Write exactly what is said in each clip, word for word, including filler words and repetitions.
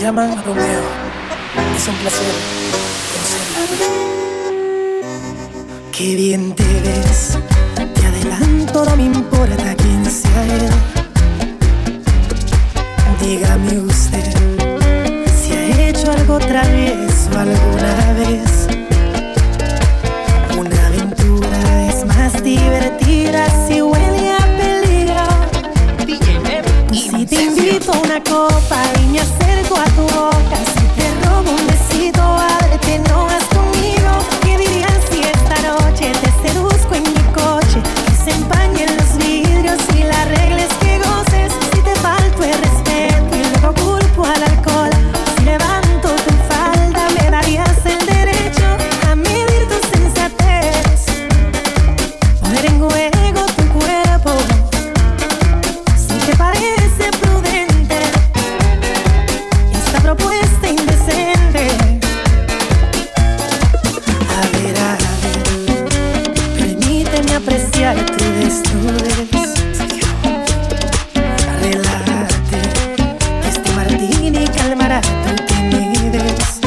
llaman Romeo. Es un placer conocerla. Qué bien te ves, te adelanto, no me importa quién sea él. Dígame usted si ha hecho algo otra vez o alguna vez. Una aventura es más divertida si huele a peligro. Si te invito a una copa y me acerco a tu boca, si te robo un besito, ábrete, no vas conmigo. ¿Qué dirías si esta noche te seduzco en mi coche? Que se empañen los vidrios y la regla es que goces. Si te falto el respeto y luego culpo al alcohol, si levanto tu falda me darías el derecho a medir tu sensatez, poner en juego tu cuerpo. Si te parece prudente esta propuesta indecente, a ver, a ver, permíteme apreciar tu desnudez. Relájate, que este martini calmará tu timidez.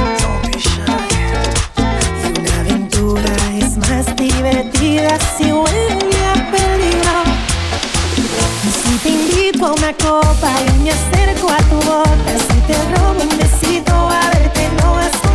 Y una aventura es más divertida si huele a peligro. Si te invito a una copa y me acerco a tu boca, si te robo un besito, a verte no vas